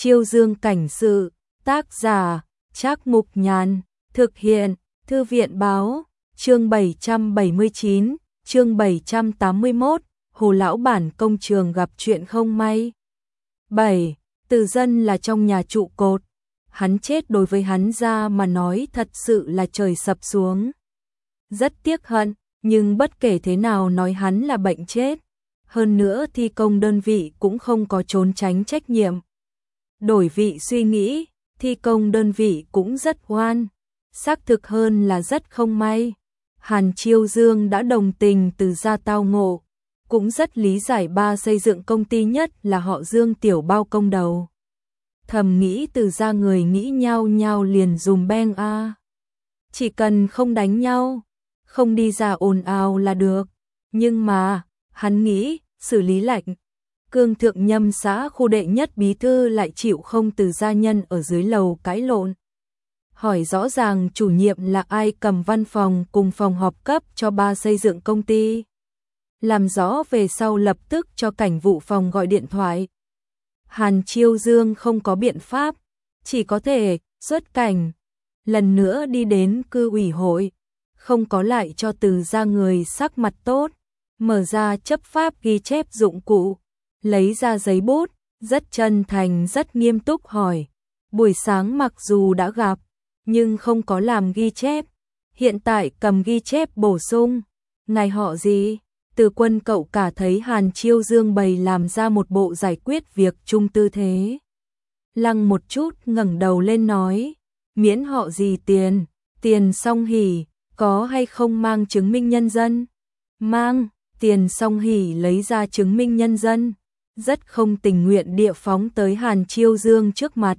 Chiêu Dương cảnh sự, tác giả, Trác Mục Nhàn, thực hiện, Thư viện báo, chương 779, chương 781, Hồ lão bản công trường gặp chuyện không may. 7. Từ Dân là trong nhà trụ cột, hắn chết đối với hắn ra mà nói thật sự là trời sập xuống. Rất tiếc hận, nhưng bất kể thế nào nói hắn là bệnh chết. Hơn nữa thi công đơn vị cũng không có trốn tránh trách nhiệm. Đổi vị suy nghĩ, thi công đơn vị cũng rất oan, xác thực hơn là rất không may. Hàn Chiêu Dương đã đồng tình Từ gia tao ngộ, cũng rất lý giải ba xây dựng công ty nhất là họ Dương tiểu bao công đầu. Thầm nghĩ Từ gia người nghĩ nhau nhau liền dùm beng a. Chỉ cần không đánh nhau, không đi ra ồn ào là được. Nhưng mà, hắn nghĩ, xử lý lạnh. Cương thượng nhâm xã khu đệ nhất bí thư lại chịu không Từ gia nhân ở dưới lầu cãi lộn. Hỏi rõ ràng chủ nhiệm là ai cầm văn phòng cùng phòng họp cấp cho ba xây dựng công ty. Làm rõ về sau lập tức cho cảnh vụ phòng gọi điện thoại. Hàn Chiêu Dương không có biện pháp, chỉ có thể xuất cảnh. Lần nữa đi đến cư ủy hội, không có lại cho Từ gia người sắc mặt tốt. Mở ra chấp pháp ghi chép dụng cụ, lấy ra giấy bút, rất chân thành rất nghiêm túc hỏi. Buổi sáng mặc dù đã gặp, nhưng không có làm ghi chép. Hiện tại cầm ghi chép bổ sung. Ngài họ gì? Từ Quân cậu cả thấy Hàn Chiêu Dương bày làm ra một bộ giải quyết việc chung tư thế. Lăng một chút ngẩng đầu lên nói. Miễn họ gì tiền, Tiền Song Hỷ, có hay không mang chứng minh nhân dân? Mang. Tiền Song Hỷ lấy ra chứng minh nhân dân, rất không tình nguyện địa phóng tới Hàn Chiêu Dương trước mặt.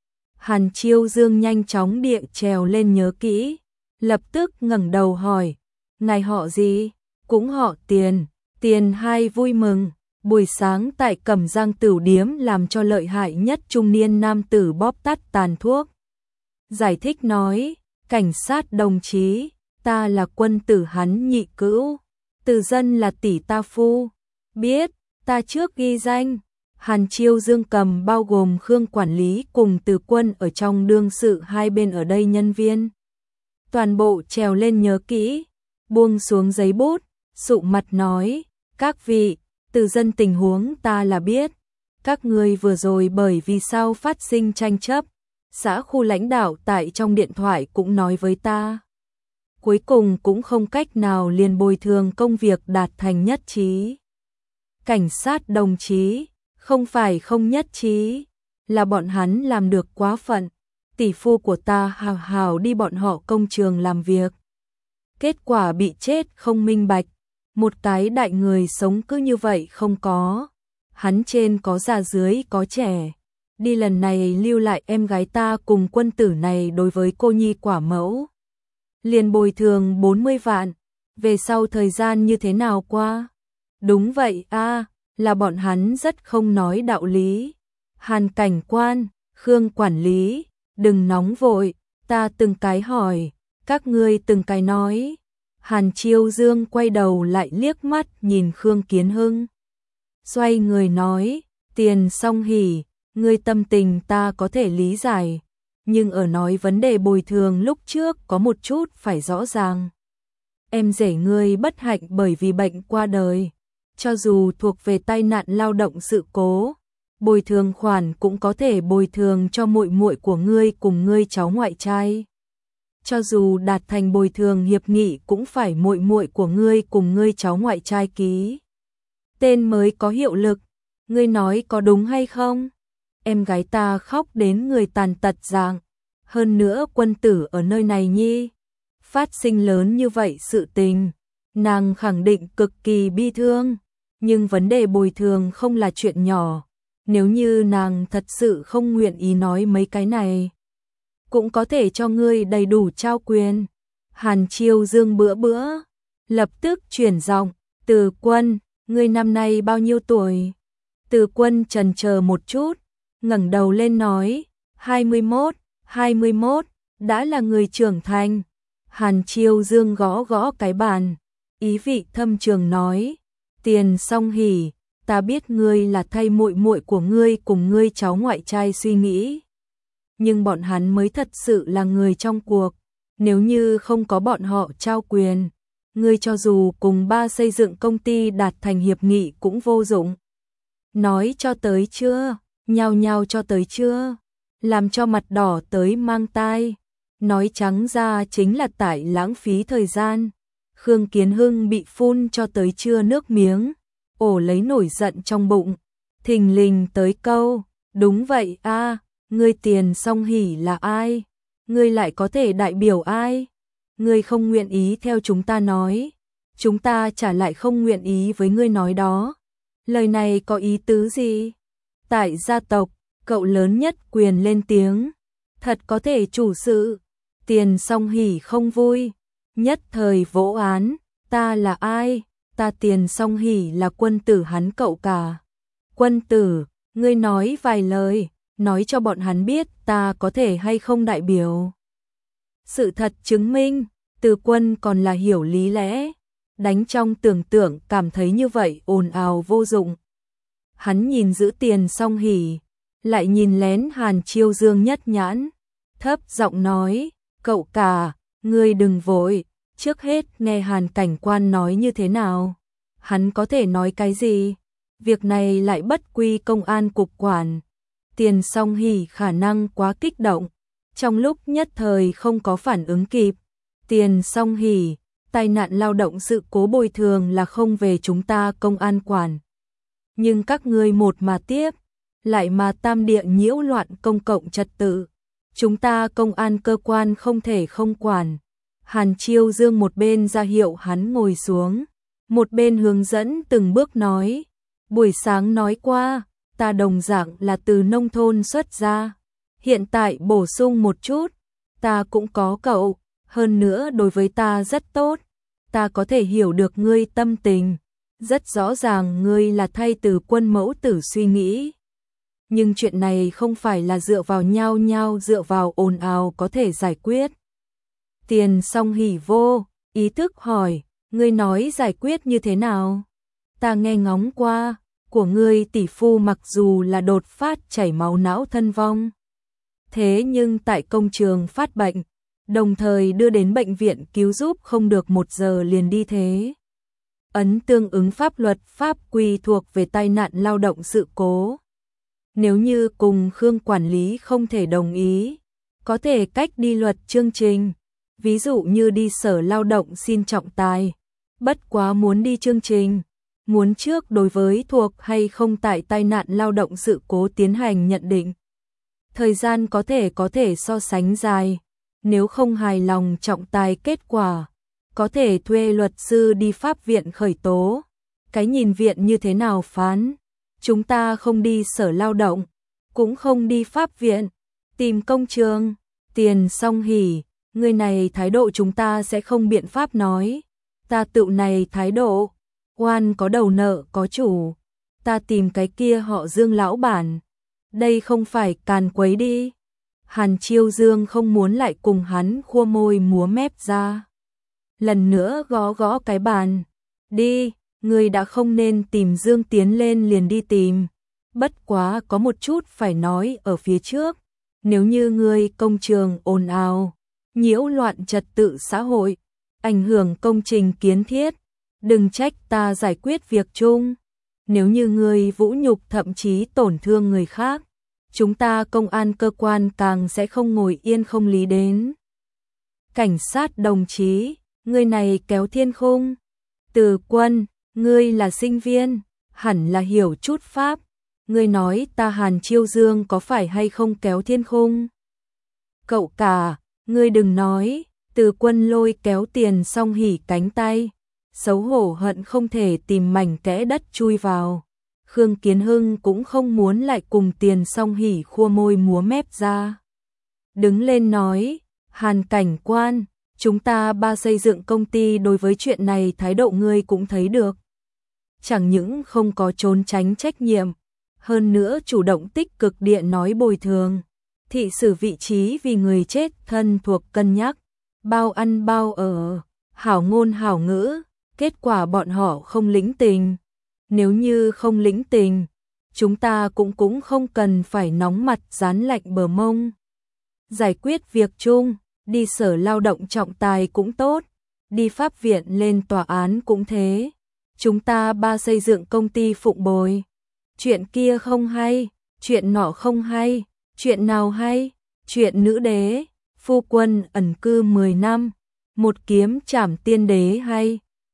Hàn Chiêu Dương nhanh chóng địa trèo lên nhớ kỹ, lập tức ngẩng đầu hỏi, ngài họ gì? Cũng họ Tiền. Tiền hai vui mừng, buổi sáng tại Cẩm Giang Tửu điếm làm cho lợi hại nhất trung niên nam tử bóp tắt tàn thuốc. Giải thích nói, cảnh sát đồng chí, ta là quân tử hắn nhị cữu. Từ Dân là tỷ ta phu. Biết, ta trước ghi danh. Hàn Chiêu Dương cầm bao gồm Khương quản lý cùng Từ Quân ở trong đương sự hai bên ở đây nhân viên. Toàn bộ trèo lên nhớ kỹ, buông xuống giấy bút, sụ mặt nói, các vị, Từ Dân tình huống ta là biết. Các người vừa rồi bởi vì sao phát sinh tranh chấp, xã khu lãnh đạo tại trong điện thoại cũng nói với ta. Cuối cùng cũng không cách nào liền bồi thường công việc đạt thành nhất trí. Cảnh sát đồng chí, không phải không nhất trí, là bọn hắn làm được quá phận. Tỷ phu của ta hào hào đi bọn họ công trường làm việc. Kết quả bị chết không minh bạch. Một cái đại người sống cứ như vậy không có. Hắn trên có già dưới có trẻ. Đi lần này lưu lại em gái ta cùng quân tử này đối với cô nhi quả mẫu. Liền bồi thường 40 vạn, về sau thời gian như thế nào qua? Đúng vậy a, là bọn hắn rất không nói đạo lý. Hàn cảnh quan, Khương quản lý, đừng nóng vội, ta từng cái hỏi, các ngươi từng cái nói. Hàn Chiêu Dương quay đầu lại liếc mắt nhìn Khương Kiến Hưng. Xoay người nói, Tiền Song Hỷ, ngươi tâm tình ta có thể lý giải. Nhưng ở nói vấn đề bồi thường lúc trước có một chút phải rõ ràng. Em rể ngươi bất hạnh bởi vì bệnh qua đời. Cho dù thuộc về tai nạn lao động sự cố, bồi thường khoản cũng có thể bồi thường cho muội muội của ngươi cùng ngươi cháu ngoại trai. Cho dù đạt thành bồi thường hiệp nghị cũng phải muội muội của ngươi cùng ngươi cháu ngoại trai ký. Tên mới có hiệu lực, ngươi nói có đúng hay không? Em gái ta khóc đến người tàn tật dạng. Hơn nữa quân tử ở nơi này nhi. Phát sinh lớn như vậy sự tình. Nàng khẳng định cực kỳ bi thương. Nhưng vấn đề bồi thường không là chuyện nhỏ. Nếu như nàng thật sự không nguyện ý nói mấy cái này, cũng có thể cho ngươi đầy đủ trao quyền. Hàn Chiêu Dương bữa lập tức chuyển giọng, Từ Quân, ngươi năm nay bao nhiêu tuổi? Từ Quân chần chờ một chút, ngẩng đầu lên nói, 21, đã là người trưởng thành. Hàn Chiêu Dương gõ gõ cái bàn, ý vị thâm trường nói, Tiền Song Hỷ, ta biết ngươi là thay muội muội của ngươi cùng ngươi cháu ngoại trai suy nghĩ. Nhưng bọn hắn mới thật sự là người trong cuộc, nếu như không có bọn họ trao quyền, ngươi cho dù cùng ba xây dựng công ty đạt thành hiệp nghị cũng vô dụng. Nói cho tới chưa, nhao nhao cho tới chưa, làm cho mặt đỏ tới mang tai. Nói trắng ra chính là tại lãng phí thời gian. Khương Kiến Hưng bị phun cho tới chưa nước miếng, ổ lấy nổi giận trong bụng. Thình lình tới câu, đúng vậy a, ngươi Tiền Song Hỷ là ai? Ngươi lại có thể đại biểu ai? Ngươi không nguyện ý theo chúng ta nói, chúng ta trả lại không nguyện ý với ngươi nói đó. Lời này có ý tứ gì? Tại gia tộc, cậu lớn nhất quyền lên tiếng, thật có thể chủ sự. Tiền Song Hỷ không vui, nhất thời vỗ án, ta là ai? Ta Tiền Song Hỷ là quân tử hắn cậu cả. Quân tử, ngươi nói vài lời, nói cho bọn hắn biết ta có thể hay không đại biểu. Sự thật chứng minh, Từ Quân còn là hiểu lý lẽ, đánh trong tưởng tượng cảm thấy như vậy ồn ào vô dụng. Hắn nhìn giữ Tiền Song Hỷ, lại nhìn lén Hàn Chiêu Dương nhất nhãn, thấp giọng nói, cậu cả, ngươi đừng vội, trước hết nghe Hàn cảnh quan nói như thế nào. Hắn có thể nói cái gì? Việc này lại bất quy công an cục quản. Tiền Song Hỷ khả năng quá kích động, trong lúc nhất thời không có phản ứng kịp. Tiền Song Hỷ, tai nạn lao động sự cố bồi thường là không về chúng ta công an quản. Nhưng các ngươi một mà tiếp, lại mà tam địa nhiễu loạn công cộng trật tự. Chúng ta công an cơ quan không thể không quản. Hàn Chiêu Dương một bên ra hiệu hắn ngồi xuống, một bên hướng dẫn từng bước nói. Buổi sáng nói qua, ta đồng dạng là từ nông thôn xuất ra. Hiện tại bổ sung một chút, ta cũng có cậu, hơn nữa đối với ta rất tốt. Ta có thể hiểu được ngươi tâm tình, rất rõ ràng ngươi là thay Từ Quân mẫu tử suy nghĩ. Nhưng chuyện này không phải là dựa vào nhau nhau dựa vào ồn ào có thể giải quyết. Tiền Song Hỷ vô ý thức hỏi, ngươi nói giải quyết như thế nào? Ta nghe ngóng qua, của ngươi tỷ phu mặc dù là đột phát chảy máu não thân vong, thế nhưng tại công trường phát bệnh, đồng thời đưa đến bệnh viện cứu giúp không được 1 giờ liền đi thế. Ấn tương ứng pháp luật pháp quy thuộc về tai nạn lao động sự cố. Nếu như cùng Khương quản lý không thể đồng ý, có thể cách đi luật chương trình, ví dụ như đi Sở Lao động xin trọng tài. Bất quá muốn đi chương trình, muốn trước đối với thuộc hay không tại tai nạn lao động sự cố tiến hành nhận định. Thời gian có thể so sánh dài, nếu không hài lòng trọng tài kết quả, có thể thuê luật sư đi pháp viện khởi tố. Cái nhìn viện như thế nào phán? Chúng ta không đi Sở Lao động, cũng không đi pháp viện, tìm công trường. Tiền Song Hỷ, người này thái độ chúng ta sẽ không biện pháp nói. Ta tự này thái độ, oan có đầu nợ có chủ. Ta tìm cái kia họ Dương lão bản. Đây không phải càn quấy đi. Hàn Chiêu Dương không muốn lại cùng hắn khua môi múa mép ra. Lần nữa gõ gõ cái bàn. Đi, ngươi đã không nên tìm Dương tiến lên liền đi tìm. Bất quá có một chút phải nói ở phía trước. Nếu như ngươi công trường ồn ào, nhiễu loạn trật tự xã hội, ảnh hưởng công trình kiến thiết, đừng trách ta giải quyết việc chung. Nếu như ngươi vũ nhục thậm chí tổn thương người khác, chúng ta công an cơ quan càng sẽ không ngồi yên không lý đến. Cảnh sát đồng chí, ngươi này kéo thiên khung. Từ Quân, ngươi là sinh viên, hẳn là hiểu chút pháp. Ngươi nói ta Hàn Chiêu Dương có phải hay không kéo thiên khung? Cậu cả, ngươi đừng nói. Từ Quân lôi kéo Tiền Song Hỷ cánh tay, xấu hổ hận không thể tìm mảnh kẽ đất chui vào. Khương Kiến Hưng cũng không muốn lại cùng Tiền Song Hỷ khua môi múa mép ra. Đứng lên nói, Hàn cảnh quan, chúng ta ba xây dựng công ty đối với chuyện này thái độ ngươi cũng thấy được. Chẳng những không có trốn tránh trách nhiệm, hơn nữa chủ động tích cực điện nói bồi thường, thị xử vị trí vì người chết thân thuộc cân nhắc, bao ăn bao ở, hảo ngôn hảo ngữ, kết quả bọn họ không lĩnh tình. Nếu như không lĩnh tình, chúng ta cũng không cần phải nóng mặt dán lạnh bờ mông. Giải quyết việc chung, đi sở lao động trọng tài cũng tốt, đi pháp viện lên tòa án cũng thế. Chúng ta ba xây dựng công ty phụng bồi. Chuyện kia không hay, chuyện nọ không hay, chuyện nào hay? Chuyện nữ đế, phu quân ẩn cư 10 năm, một kiếm trảm tiên đế hay.